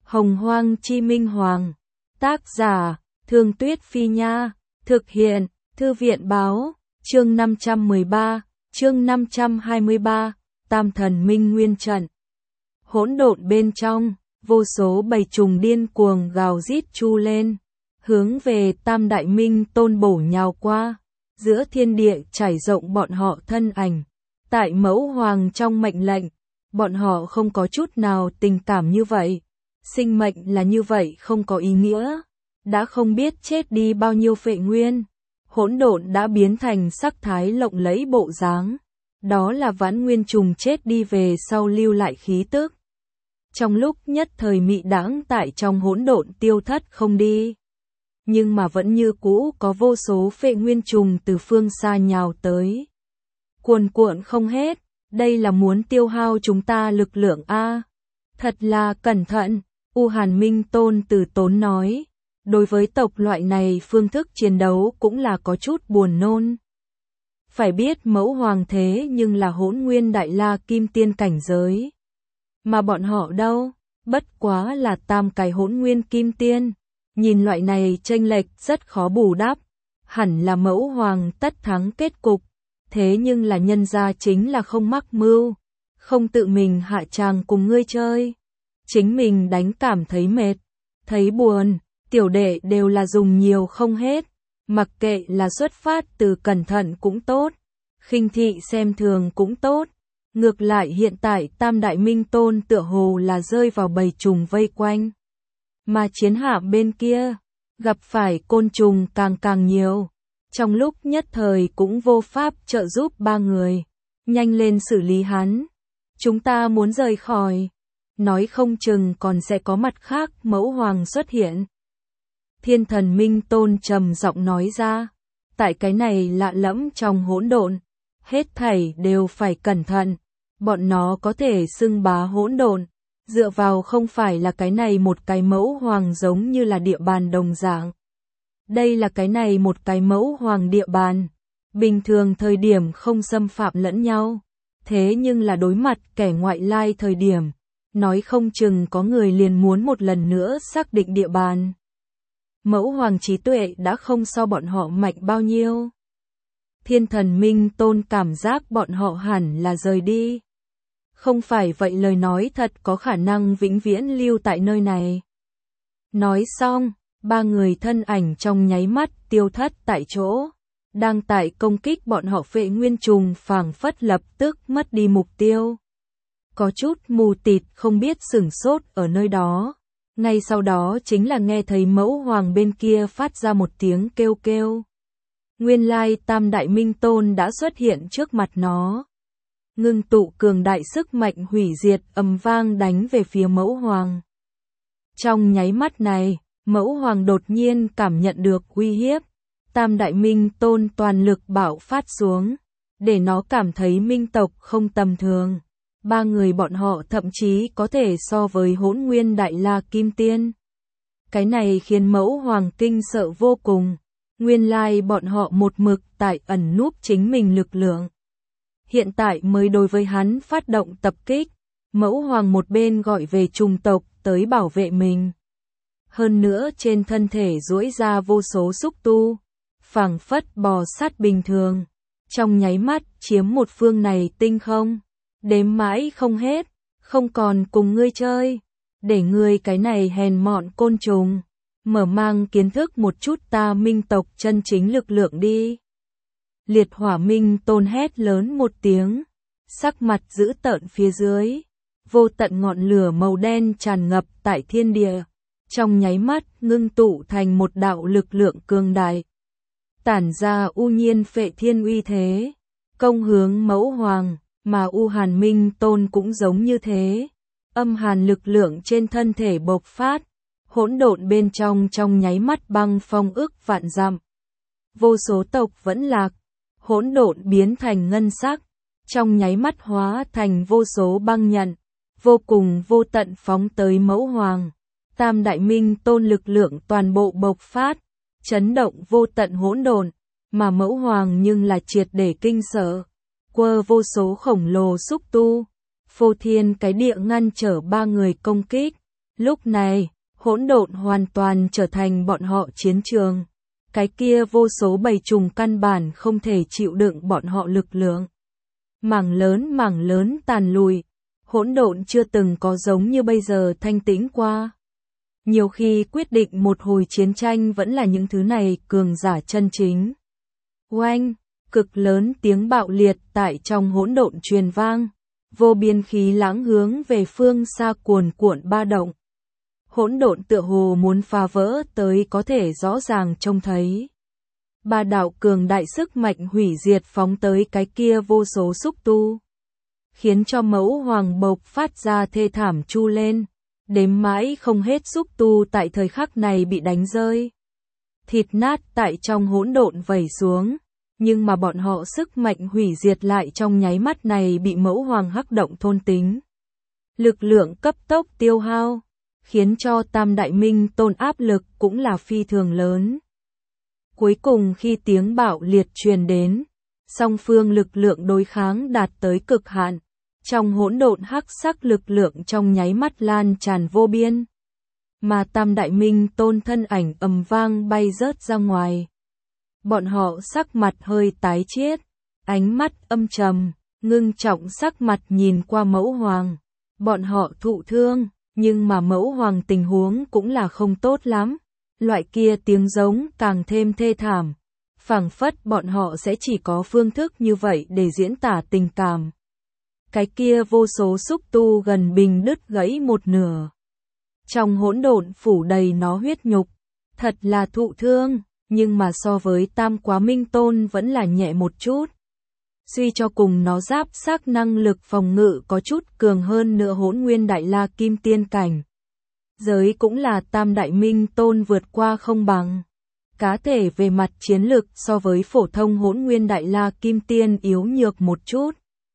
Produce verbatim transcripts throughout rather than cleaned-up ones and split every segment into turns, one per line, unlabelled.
Hồng Hoang Chi Minh Hoàng. Tác giả, Thương Tuyết Phi Nha. Thực hiện, Thư viện Báo. Chương năm trăm mười ba, chương năm trăm hai mươi ba, Tam Thần Minh Nguyên Trận. Hỗn độn bên trong, vô số bầy trùng điên cuồng gào rít chu lên, hướng về Tam Đại Minh Tôn bổ nhào qua. Giữa thiên địa trải rộng bọn họ thân ảnh. Tại Mẫu Hoàng trong mệnh lệnh, bọn họ không có chút nào tình cảm như vậy. Sinh mệnh là như vậy không có ý nghĩa. Đã không biết chết đi bao nhiêu phệ nguyên. Hỗn độn đã biến thành sắc thái lộng lẫy bộ dáng. Đó là vãn nguyên trùng chết đi về sau lưu lại khí tức. Trong lúc nhất thời mị đãng tại trong hỗn độn tiêu thất không đi. Nhưng mà vẫn như cũ có vô số phệ nguyên trùng từ phương xa nhào tới. Cuồn cuộn không hết, đây là muốn tiêu hao chúng ta lực lượng a. Thật là cẩn thận, U Hàn Minh Tôn từ tốn nói. Đối với tộc loại này phương thức chiến đấu cũng là có chút buồn nôn. Phải biết Mẫu Hoàng thế nhưng là Hỗn Nguyên Đại La Kim Tiên cảnh giới. Mà bọn họ đâu, bất quá là tam cái Hỗn Nguyên Kim Tiên. Nhìn loại này chênh lệch rất khó bù đắp, hẳn là Mẫu Hoàng tất thắng kết cục. Thế nhưng là nhân gia chính là không mắc mưu, không tự mình hạ tràng cùng ngươi chơi. Chính mình đánh cảm thấy mệt, thấy buồn, tiểu đệ đều là dùng nhiều không hết. Mặc kệ là xuất phát từ cẩn thận cũng tốt, khinh thị xem thường cũng tốt. Ngược lại hiện tại Tam Đại Minh Tôn tựa hồ là rơi vào bầy trùng vây quanh. Mà chiến hạm bên kia, gặp phải côn trùng càng càng nhiều. Trong lúc nhất thời cũng vô pháp trợ giúp ba người. Nhanh lên xử lý hắn. Chúng ta muốn rời khỏi. Nói không chừng còn sẽ có mặt khác Mẫu Hoàng xuất hiện. Thiên Thần Minh Tôn trầm giọng nói ra. Tại cái này lạ lẫm trong hỗn độn, hết thảy đều phải cẩn thận. Bọn nó có thể xưng bá hỗn độn, dựa vào không phải là cái này một cái Mẫu Hoàng giống như là địa bàn đồng dạng. Đây là cái này một cái Mẫu Hoàng địa bàn, bình thường thời điểm không xâm phạm lẫn nhau, thế nhưng là đối mặt kẻ ngoại lai thời điểm, nói không chừng có người liền muốn một lần nữa xác định địa bàn. Mẫu Hoàng trí tuệ đã không so bọn họ mạnh bao nhiêu. Thiên Thần Minh Tôn cảm giác bọn họ hẳn là rời đi. Không phải vậy lời nói thật có khả năng vĩnh viễn lưu tại nơi này. Nói xong, ba người thân ảnh trong nháy mắt tiêu thất tại chỗ. Đang tại công kích bọn họ phệ nguyên trùng phảng phất lập tức mất đi mục tiêu. Có chút mù tịt không biết sửng sốt ở nơi đó. Ngay sau đó chính là nghe thấy Mẫu Hoàng bên kia phát ra một tiếng kêu kêu. Nguyên lai Tam Đại Minh Tôn đã xuất hiện trước mặt nó. Ngưng tụ cường đại sức mạnh hủy diệt ầm vang đánh về phía Mẫu Hoàng. Trong nháy mắt này, Mẫu Hoàng đột nhiên cảm nhận được uy hiếp. Tam Đại Minh Tôn toàn lực bạo phát xuống, để nó cảm thấy minh tộc không tầm thường. Ba người bọn họ thậm chí có thể so với Hỗn Nguyên Đại La Kim Tiên. Cái này khiến Mẫu Hoàng kinh sợ vô cùng. Nguyên lai bọn họ một mực tại ẩn núp chính mình lực lượng. Hiện tại mới đối với hắn phát động tập kích. Mẫu Hoàng một bên gọi về trùng tộc tới bảo vệ mình. Hơn nữa trên thân thể duỗi ra vô số xúc tu, phảng phất bò sát bình thường. Trong nháy mắt chiếm một phương này tinh không. Đếm mãi không hết, không còn cùng ngươi chơi. Để ngươi cái này hèn mọn côn trùng. Mở mang kiến thức một chút ta minh tộc chân chính lực lượng đi. Liệt Hỏa Minh Tôn hét lớn một tiếng. Sắc mặt dữ tợn phía dưới. Vô tận ngọn lửa màu đen tràn ngập tại thiên địa. Trong nháy mắt ngưng tụ thành một đạo lực lượng cường đại. Tản ra u nhiên phệ thiên uy thế. Công hướng Mẫu Hoàng, mà U Hàn Minh Tôn cũng giống như thế. Âm hàn lực lượng trên thân thể bộc phát. Hỗn độn bên trong trong nháy mắt băng phong ức vạn dặm. Vô số tộc vẫn lạc. Hỗn độn biến thành ngân sắc. Trong nháy mắt hóa thành vô số băng nhận. Vô cùng vô tận phóng tới Mẫu Hoàng. Tam Đại Minh Tôn lực lượng toàn bộ bộc phát. Chấn động vô tận hỗn độn. Mà Mẫu Hoàng nhưng là triệt để kinh sợ. Quơ vô số khổng lồ xúc tu. Phô thiên cái địa ngăn trở ba người công kích. Lúc này, hỗn độn hoàn toàn trở thành bọn họ chiến trường. Cái kia vô số bầy trùng căn bản không thể chịu đựng bọn họ lực lượng. Mảng lớn mảng lớn tàn lùi, hỗn độn chưa từng có giống như bây giờ thanh tĩnh qua. Nhiều khi quyết định một hồi chiến tranh vẫn là những thứ này cường giả chân chính. Oanh, cực lớn tiếng bạo liệt tại trong hỗn độn truyền vang, vô biên khí lãng hướng về phương xa cuồn cuộn ba động. Hỗn độn tựa hồ muốn phá vỡ tới có thể rõ ràng trông thấy. Ba đạo cường đại sức mạnh hủy diệt phóng tới cái kia vô số xúc tu, khiến cho mẫu hoàng bộc phát ra thê thảm chu lên, đếm mãi không hết xúc tu tại thời khắc này bị đánh rơi. Thịt nát tại trong hỗn độn vẩy xuống, nhưng mà bọn họ sức mạnh hủy diệt lại trong nháy mắt này bị mẫu hoàng hắc động thôn tính. Lực lượng cấp tốc tiêu hao, khiến cho Tam Đại Minh Tôn áp lực cũng là phi thường lớn. Cuối cùng khi tiếng bạo liệt truyền đến, song phương lực lượng đối kháng đạt tới cực hạn, trong hỗn độn hắc sắc lực lượng trong nháy mắt lan tràn vô biên. Mà Tam Đại Minh Tôn thân ảnh ầm vang bay rớt ra ngoài. Bọn họ sắc mặt hơi tái chiết, ánh mắt âm trầm, ngưng trọng sắc mặt nhìn qua mẫu hoàng. Bọn họ thụ thương, nhưng mà mẫu hoàng tình huống cũng là không tốt lắm. Loại kia tiếng giống càng thêm thê thảm, phảng phất bọn họ sẽ chỉ có phương thức như vậy để diễn tả tình cảm. Cái kia vô số xúc tu gần bình đứt gãy một nửa. Trong hỗn độn phủ đầy nó huyết nhục, thật là thụ thương, nhưng mà so với Tam Quá Minh Tôn vẫn là nhẹ một chút. Suy cho cùng nó giáp xác năng lực phòng ngự có chút cường hơn nữa Hỗn Nguyên Đại La Kim Tiên cảnh. Giới cũng là Tam Đại Minh Tôn vượt qua không bằng. Cá thể về mặt chiến lực so với phổ thông Hỗn Nguyên Đại La Kim Tiên yếu nhược một chút.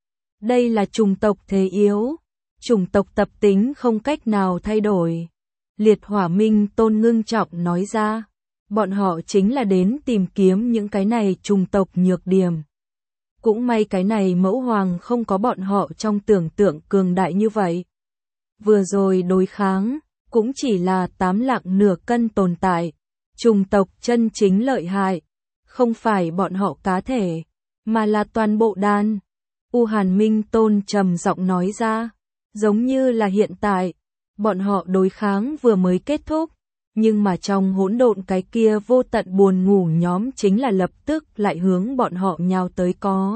Đây là chủng tộc thế yếu, chủng tộc tập tính không cách nào thay đổi. Liệt Hỏa Minh Tôn ngưng trọng nói ra, bọn họ chính là đến tìm kiếm những cái này chủng tộc nhược điểm. Cũng may cái này mẫu hoàng không có bọn họ trong tưởng tượng cường đại như vậy. Vừa rồi đối kháng, cũng chỉ là tám lạng nửa cân tồn tại. Chủng tộc chân chính lợi hại, không phải bọn họ cá thể, mà là toàn bộ đàn. U Hàn Minh Tôn trầm giọng nói ra, giống như là hiện tại, bọn họ đối kháng vừa mới kết thúc, nhưng mà trong hỗn độn cái kia vô tận buồn ngủ nhóm chính là lập tức lại hướng bọn họ nhào tới có.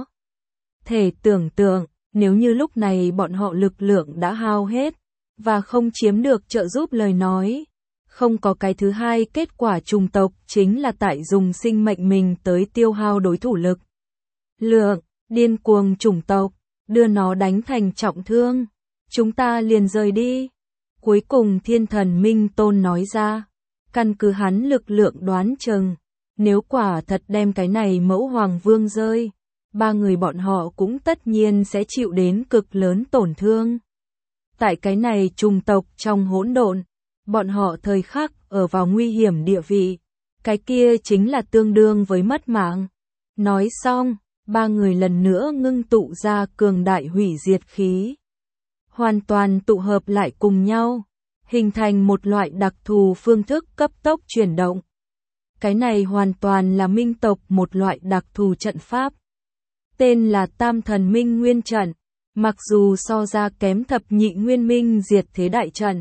Thể tưởng tượng, nếu như lúc này bọn họ lực lượng đã hao hết, và không chiếm được trợ giúp lời nói, không có cái thứ hai kết quả chủng tộc chính là tại dùng sinh mệnh mình tới tiêu hao đối thủ lực. Lượng, điên cuồng chủng tộc, đưa nó đánh thành trọng thương, chúng ta liền rời đi. Cuối cùng Thiên Thần Minh Tôn nói ra, căn cứ hắn lực lượng đoán chừng, nếu quả thật đem cái này mẫu hoàng vương rơi, ba người bọn họ cũng tất nhiên sẽ chịu đến cực lớn tổn thương. Tại cái này chủng tộc trong hỗn độn, bọn họ thời khắc ở vào nguy hiểm địa vị, cái kia chính là tương đương với mất mạng. Nói xong, ba người lần nữa ngưng tụ ra cường đại hủy diệt khí. Hoàn toàn tụ hợp lại cùng nhau, hình thành một loại đặc thù phương thức cấp tốc chuyển động. Cái này hoàn toàn là minh tộc một loại đặc thù trận pháp. Tên là Tam Thần Minh Nguyên Trận, mặc dù so ra kém thập nhị nguyên minh diệt thế đại trận.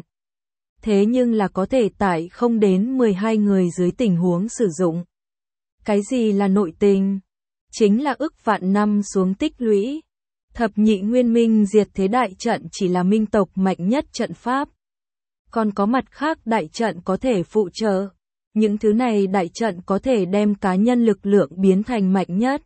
Thế nhưng là có thể tại không đến mười hai người dưới tình huống sử dụng. Cái gì là nội tình? Chính là ức vạn năm xuống tích lũy. Thập nhị nguyên minh diệt thế đại trận chỉ là minh tộc mạnh nhất trận pháp. Còn có mặt khác đại trận có thể phụ trợ. Những thứ này đại trận có thể đem cá nhân lực lượng biến thành mạnh nhất.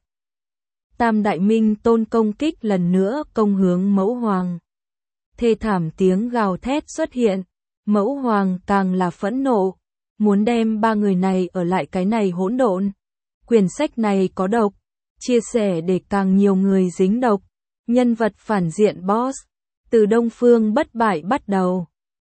Tam Đại Minh Tôn công kích lần nữa công hướng mẫu hoàng. Thê thảm tiếng gào thét xuất hiện. Mẫu hoàng càng là phẫn nộ, muốn đem ba người này ở lại cái này hỗn độn. Quyển sách này có độc, chia sẻ để càng nhiều người dính độc. Nhân vật phản diện boss, từ Đông Phương Bất Bại bắt đầu.